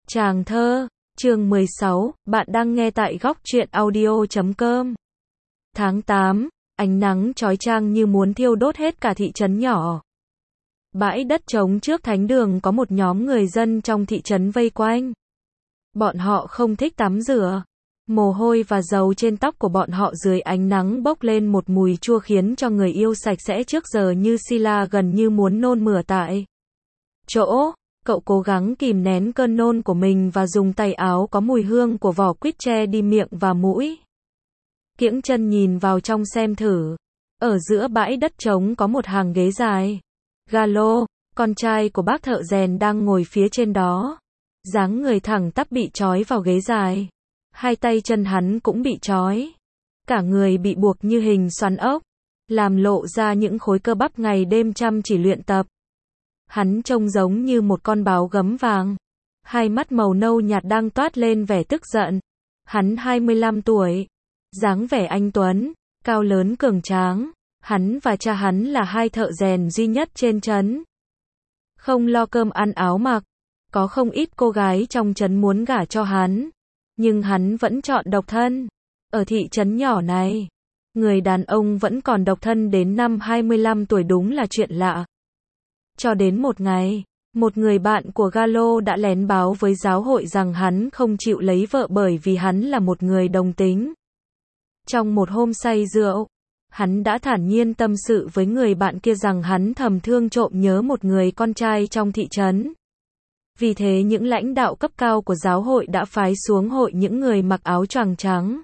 Tràng thơ, chương 16, bạn đang nghe tại góc truyện audio.com. Tháng 8, ánh nắng chói chang như muốn thiêu đốt hết cả thị trấn nhỏ. Bãi đất trống trước thánh đường có một nhóm người dân trong thị trấn vây quanh. Bọn họ không thích tắm rửa. Mồ hôi và dầu trên tóc của bọn họ dưới ánh nắng bốc lên một mùi chua khiến cho người yêu sạch sẽ trước giờ như Sila gần như muốn nôn mửa tại chỗ. Cậu cố gắng kìm nén cơn nôn của mình và dùng tay áo có mùi hương của vỏ quýt che đi miệng và mũi. Kiễng chân nhìn vào trong xem thử. Ở giữa bãi đất trống có một hàng ghế dài. Galo, con trai của bác thợ rèn đang ngồi phía trên đó. Dáng người thẳng tắp bị trói vào ghế dài. Hai tay chân hắn cũng bị trói. Cả người bị buộc như hình xoắn ốc, làm lộ ra những khối cơ bắp ngày đêm chăm chỉ luyện tập. Hắn trông giống như một con báo gấm vàng. Hai mắt màu nâu nhạt đang toát lên vẻ tức giận. Hắn 25 tuổi. Dáng vẻ anh tuấn, cao lớn cường tráng. Hắn và cha hắn là hai thợ rèn duy nhất trên trấn. Không lo cơm ăn áo mặc. Có không ít cô gái trong trấn muốn gả cho hắn. Nhưng hắn vẫn chọn độc thân. Ở thị trấn nhỏ này, người đàn ông vẫn còn độc thân đến năm 25 tuổi đúng là chuyện lạ. Cho đến một ngày, một người bạn của Galo đã lén báo với giáo hội rằng hắn không chịu lấy vợ bởi vì hắn là một người đồng tính. Trong một hôm say rượu, hắn đã thản nhiên tâm sự với người bạn kia rằng hắn thầm thương trộm nhớ một người con trai trong thị trấn. Vì thế những lãnh đạo cấp cao của giáo hội đã phái xuống hội những người mặc áo choàng trắng.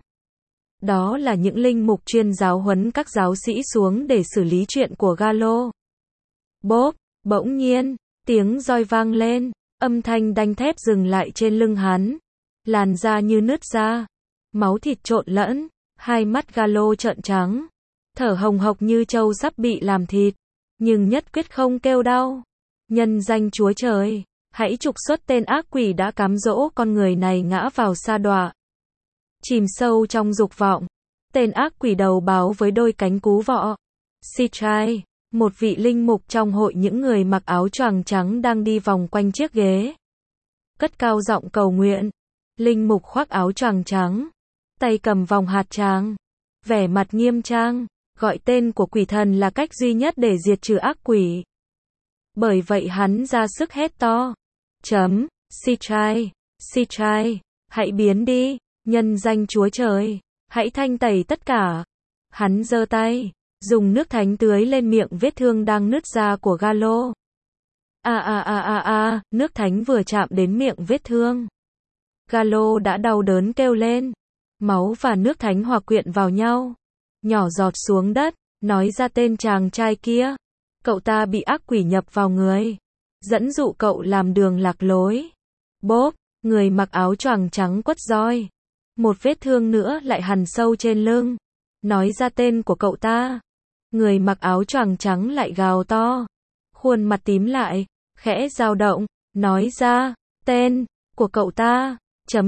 Đó là những linh mục chuyên giáo huấn các giáo sĩ xuống để xử lý chuyện của Galo. Bốp, bỗng nhiên, tiếng roi vang lên, âm thanh đanh thép dừng lại trên lưng hắn. Làn da như nứt ra, máu thịt trộn lẫn, hai mắt Galo trợn trắng, thở hồng hộc như trâu sắp bị làm thịt, nhưng nhất quyết không kêu đau. Nhân danh Chúa Trời, hãy trục xuất tên ác quỷ đã cám dỗ con người này ngã vào sa đọa. Chìm sâu trong dục vọng, tên ác quỷ đầu báo với đôi cánh cú vọ. Sitrai, một vị linh mục trong hội những người mặc áo choàng trắng đang đi vòng quanh chiếc ghế. Cất cao giọng cầu nguyện. Linh mục khoác áo choàng trắng, tay cầm vòng hạt tràng, vẻ mặt nghiêm trang, gọi tên của quỷ thần là cách duy nhất để diệt trừ ác quỷ. Bởi vậy hắn ra sức hét to. Sitrai, Sitrai, hãy biến đi, nhân danh Chúa Trời, hãy thanh tẩy tất cả. Hắn giơ tay, dùng nước thánh tưới lên miệng vết thương đang nứt ra của Galo. Nước thánh vừa chạm đến miệng vết thương. Galo đã đau đớn kêu lên. Máu và nước thánh hòa quyện vào nhau, nhỏ giọt xuống đất, nói ra tên chàng trai kia. Cậu ta bị ác quỷ nhập vào người, dẫn dụ cậu làm đường lạc lối. Bốp, người mặc áo choàng trắng quất roi. Một vết thương nữa lại hằn sâu trên lưng. Nói ra tên của cậu ta. Người mặc áo choàng trắng lại gào to. Khuôn mặt tím lại, khẽ dao động, nói ra, tên của cậu ta.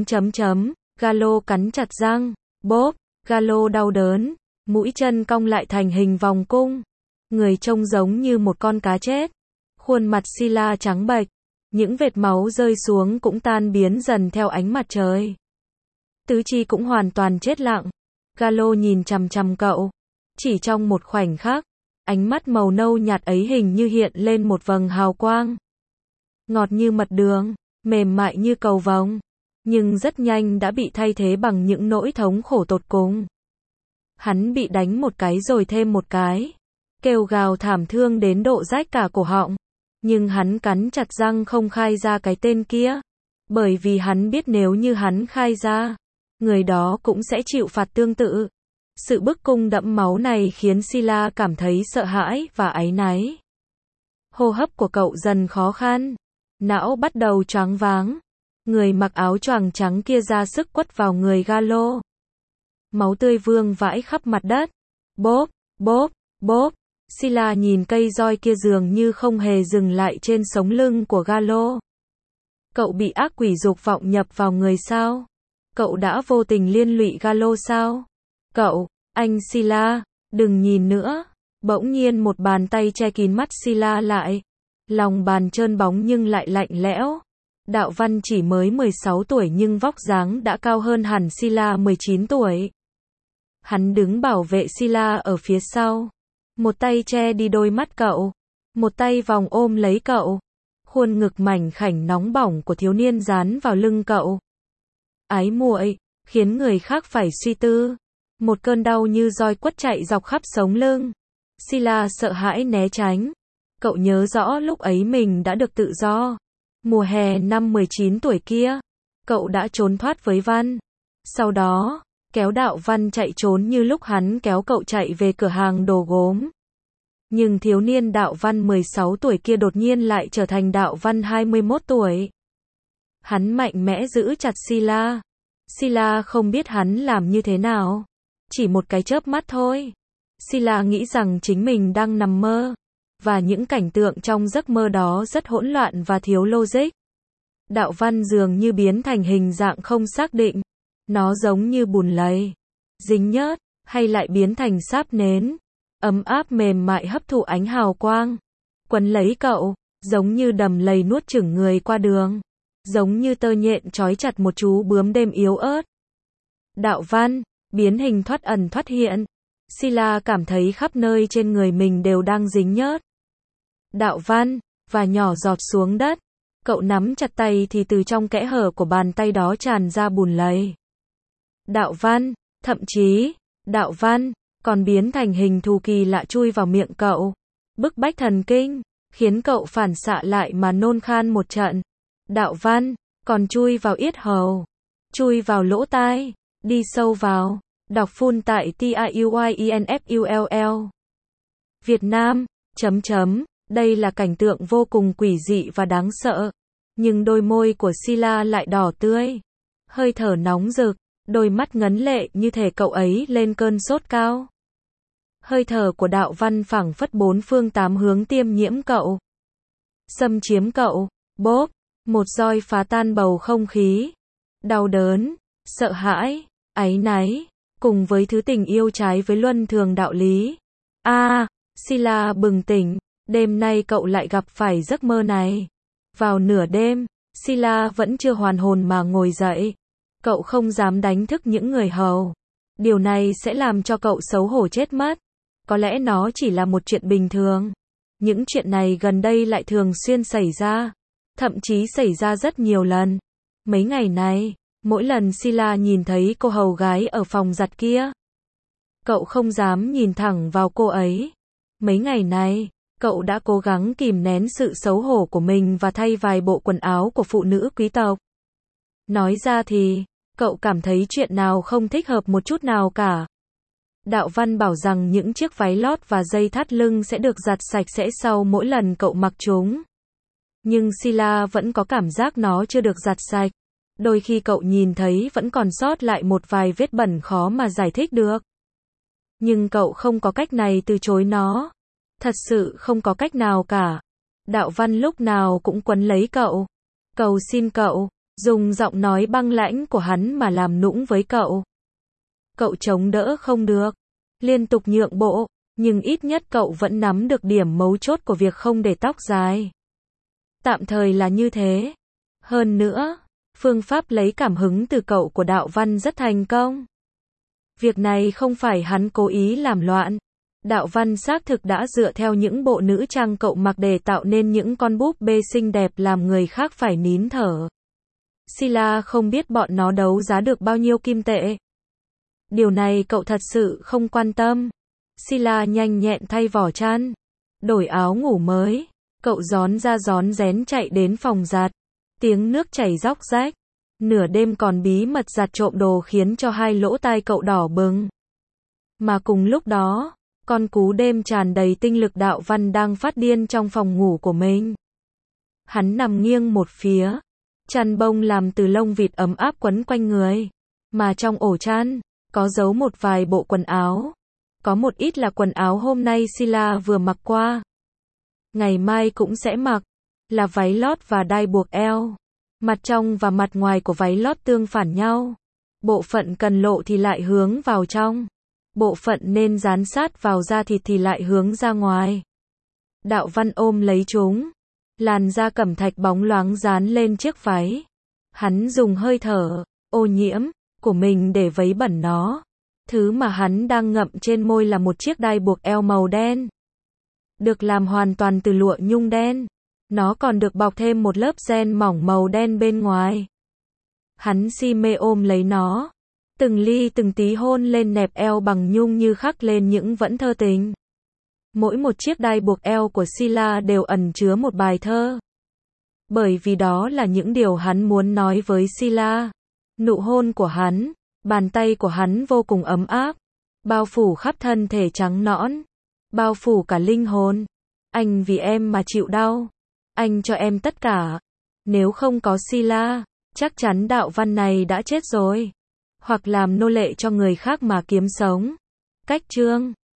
Galo cắn chặt răng. Bốp, Galo đau đớn, mũi chân cong lại thành hình vòng cung. Người trông giống như một con cá chết. Khuôn mặt Sila trắng bệch, những vệt máu rơi xuống cũng tan biến dần theo ánh mặt trời. Tứ chi cũng hoàn toàn chết lặng. Galo nhìn chằm chằm cậu. Chỉ trong một khoảnh khắc, ánh mắt màu nâu nhạt ấy hình như hiện lên một vầng hào quang. Ngọt như mật đường, mềm mại như cầu vồng, nhưng rất nhanh đã bị thay thế bằng những nỗi thống khổ tột cùng. Hắn bị đánh một cái rồi thêm một cái, kêu gào thảm thương đến độ rách cả cổ họng. Nhưng hắn cắn chặt răng không khai ra cái tên kia, bởi vì hắn biết nếu như hắn khai ra, người đó cũng sẽ chịu phạt tương tự. Sự bức cung đẫm máu này khiến Sila cảm thấy sợ hãi và áy náy. Hô hấp của cậu dần khó khăn, não bắt đầu choáng váng. Người mặc áo choàng trắng kia ra sức quất vào người Galo. Máu tươi vương vãi khắp mặt đất. Bốp, bốp, bốp. Sila nhìn cây roi kia dường như không hề dừng lại trên sống lưng của Galo. Cậu bị ác quỷ dục vọng nhập vào người sao? Cậu đã vô tình liên lụy Galo sao? Anh Sila, đừng nhìn nữa. Bỗng nhiên một bàn tay che kín mắt Sila lại. Lòng bàn trơn bóng nhưng lại lạnh lẽo. Đạo Văn chỉ mới 16 tuổi nhưng vóc dáng đã cao hơn hẳn Sila 19 tuổi. Hắn đứng bảo vệ Sila ở phía sau. Một tay che đi đôi mắt cậu. Một tay vòng ôm lấy cậu. Khuôn ngực mảnh khảnh nóng bỏng của thiếu niên dán vào lưng cậu. Ái muội, khiến người khác phải suy tư. Một cơn đau như roi quất chạy dọc khắp sống lưng. Sila sợ hãi né tránh. Cậu nhớ rõ lúc ấy mình đã được tự do. Mùa hè năm 19 tuổi kia, cậu đã trốn thoát với Văn. Sau đó, kéo Đạo Văn chạy trốn như lúc hắn kéo cậu chạy về cửa hàng đồ gốm. Nhưng thiếu niên Đạo Văn 16 tuổi kia đột nhiên lại trở thành Đạo Văn 21 tuổi. Hắn mạnh mẽ giữ chặt Sila. Sila không biết hắn làm như thế nào. Chỉ một cái chớp mắt thôi. Sila nghĩ rằng chính mình đang nằm mơ. Và những cảnh tượng trong giấc mơ đó rất hỗn loạn và thiếu logic. Đạo Văn dường như biến thành hình dạng không xác định. Nó giống như bùn lầy, dính nhớt, hay lại biến thành sáp nến. Ấm áp mềm mại hấp thụ ánh hào quang. Quấn lấy cậu, giống như đầm lầy nuốt chửng người qua đường. Giống như tơ nhện trói chặt một chú bướm đêm yếu ớt. Đạo Văn, biến hình thoát ẩn thoát hiện. Sila cảm thấy khắp nơi trên người mình đều đang dính nhớt. Đạo Văn, và nhỏ giọt xuống đất. Cậu nắm chặt tay thì từ trong kẽ hở của bàn tay đó tràn ra bùn lầy. Đạo Văn, thậm chí, Đạo Văn, còn biến thành hình thù kỳ lạ chui vào miệng cậu. Bức bách thần kinh, khiến cậu phản xạ lại mà nôn khan một trận. Đạo Văn, còn chui vào yết hầu, chui vào lỗ tai, đi sâu vào. Đọc full tại TIUYINFULL. Việt Nam, đây là cảnh tượng vô cùng quỷ dị và đáng sợ. Nhưng đôi môi của Sila lại đỏ tươi. Hơi thở nóng rực, đôi mắt ngấn lệ như thể cậu ấy lên cơn sốt cao. Hơi thở của Đạo Văn phảng phất bốn phương tám hướng tiêm nhiễm cậu. Xâm chiếm cậu, bốp, một roi phá tan bầu không khí. Đau đớn, sợ hãi, áy náy, cùng với thứ tình yêu trái với luân thường đạo lý. Sila bừng tỉnh, đêm nay cậu lại gặp phải giấc mơ này. Vào nửa đêm, Sila vẫn chưa hoàn hồn mà ngồi dậy. Cậu không dám đánh thức những người hầu. Điều này sẽ làm cho cậu xấu hổ chết mất. Có lẽ nó chỉ là một chuyện bình thường. Những chuyện này gần đây lại thường xuyên xảy ra. Thậm chí xảy ra rất nhiều lần. Mấy ngày này, mỗi lần Sila nhìn thấy cô hầu gái ở phòng giặt kia, cậu không dám nhìn thẳng vào cô ấy. Mấy ngày này, cậu đã cố gắng kìm nén sự xấu hổ của mình và thay vài bộ quần áo của phụ nữ quý tộc. Nói ra thì, cậu cảm thấy chuyện nào không thích hợp một chút nào cả. Đạo Văn bảo rằng những chiếc váy lót và dây thắt lưng sẽ được giặt sạch sẽ sau mỗi lần cậu mặc chúng. Nhưng Sila vẫn có cảm giác nó chưa được giặt sạch. Đôi khi cậu nhìn thấy vẫn còn sót lại một vài vết bẩn khó mà giải thích được. Nhưng cậu không có cách này từ chối nó. Thật sự không có cách nào cả. Đạo Văn lúc nào cũng quấn lấy cậu. Cầu xin cậu, dùng giọng nói băng lãnh của hắn mà làm nũng với cậu. Cậu chống đỡ không được. Liên tục nhượng bộ, nhưng ít nhất cậu vẫn nắm được điểm mấu chốt của việc không để tóc dài. Tạm thời là như thế. Hơn nữa, phương pháp lấy cảm hứng từ cậu của Đạo Văn rất thành công. Việc này không phải hắn cố ý làm loạn. Đạo Văn xác thực đã dựa theo những bộ nữ trang cậu mặc để tạo nên những con búp bê xinh đẹp làm người khác phải nín thở. Sila không biết bọn nó đấu giá được bao nhiêu kim tệ. Điều này cậu thật sự không quan tâm. Sila nhanh nhẹn thay vỏ chăn, đổi áo ngủ mới. Cậu rón ra rón rén chạy đến phòng giặt. Tiếng nước chảy róc rách. Nửa đêm còn bí mật giặt trộm đồ khiến cho hai lỗ tai cậu đỏ bừng. Mà cùng lúc đó, con cú đêm tràn đầy tinh lực Đạo Văn đang phát điên trong phòng ngủ của mình. Hắn nằm nghiêng một phía. Chăn bông làm từ lông vịt ấm áp quấn quanh người. Mà trong ổ chăn, có giấu một vài bộ quần áo. Có một ít là quần áo hôm nay Sila vừa mặc qua. Ngày mai cũng sẽ mặc. Là váy lót và đai buộc eo. Mặt trong và mặt ngoài của váy lót tương phản nhau. Bộ phận cần lộ thì lại hướng vào trong. Bộ phận nên dán sát vào da thịt thì lại hướng ra ngoài. Đạo Văn ôm lấy chúng. Làn da cẩm thạch bóng loáng dán lên chiếc váy. Hắn dùng hơi thở ô nhiễm của mình để vấy bẩn nó. Thứ mà hắn đang ngậm trên môi là một chiếc đai buộc eo màu đen. Được làm hoàn toàn từ lụa nhung đen. Nó còn được bọc thêm một lớp ren mỏng màu đen bên ngoài. Hắn si mê ôm lấy nó. Từng ly từng tí hôn lên nẹp eo bằng nhung như khắc lên những vẫn thơ tình. Mỗi một chiếc đai buộc eo của Sila đều ẩn chứa một bài thơ. Bởi vì đó là những điều hắn muốn nói với Sila. Nụ hôn của hắn, bàn tay của hắn vô cùng ấm áp, bao phủ khắp thân thể trắng nõn, bao phủ cả linh hồn. Anh vì em mà chịu đau. Anh cho em tất cả. Nếu không có Sila, chắc chắn đạo văn này đã chết rồi. Hoặc làm nô lệ cho người khác mà kiếm sống. Cách chương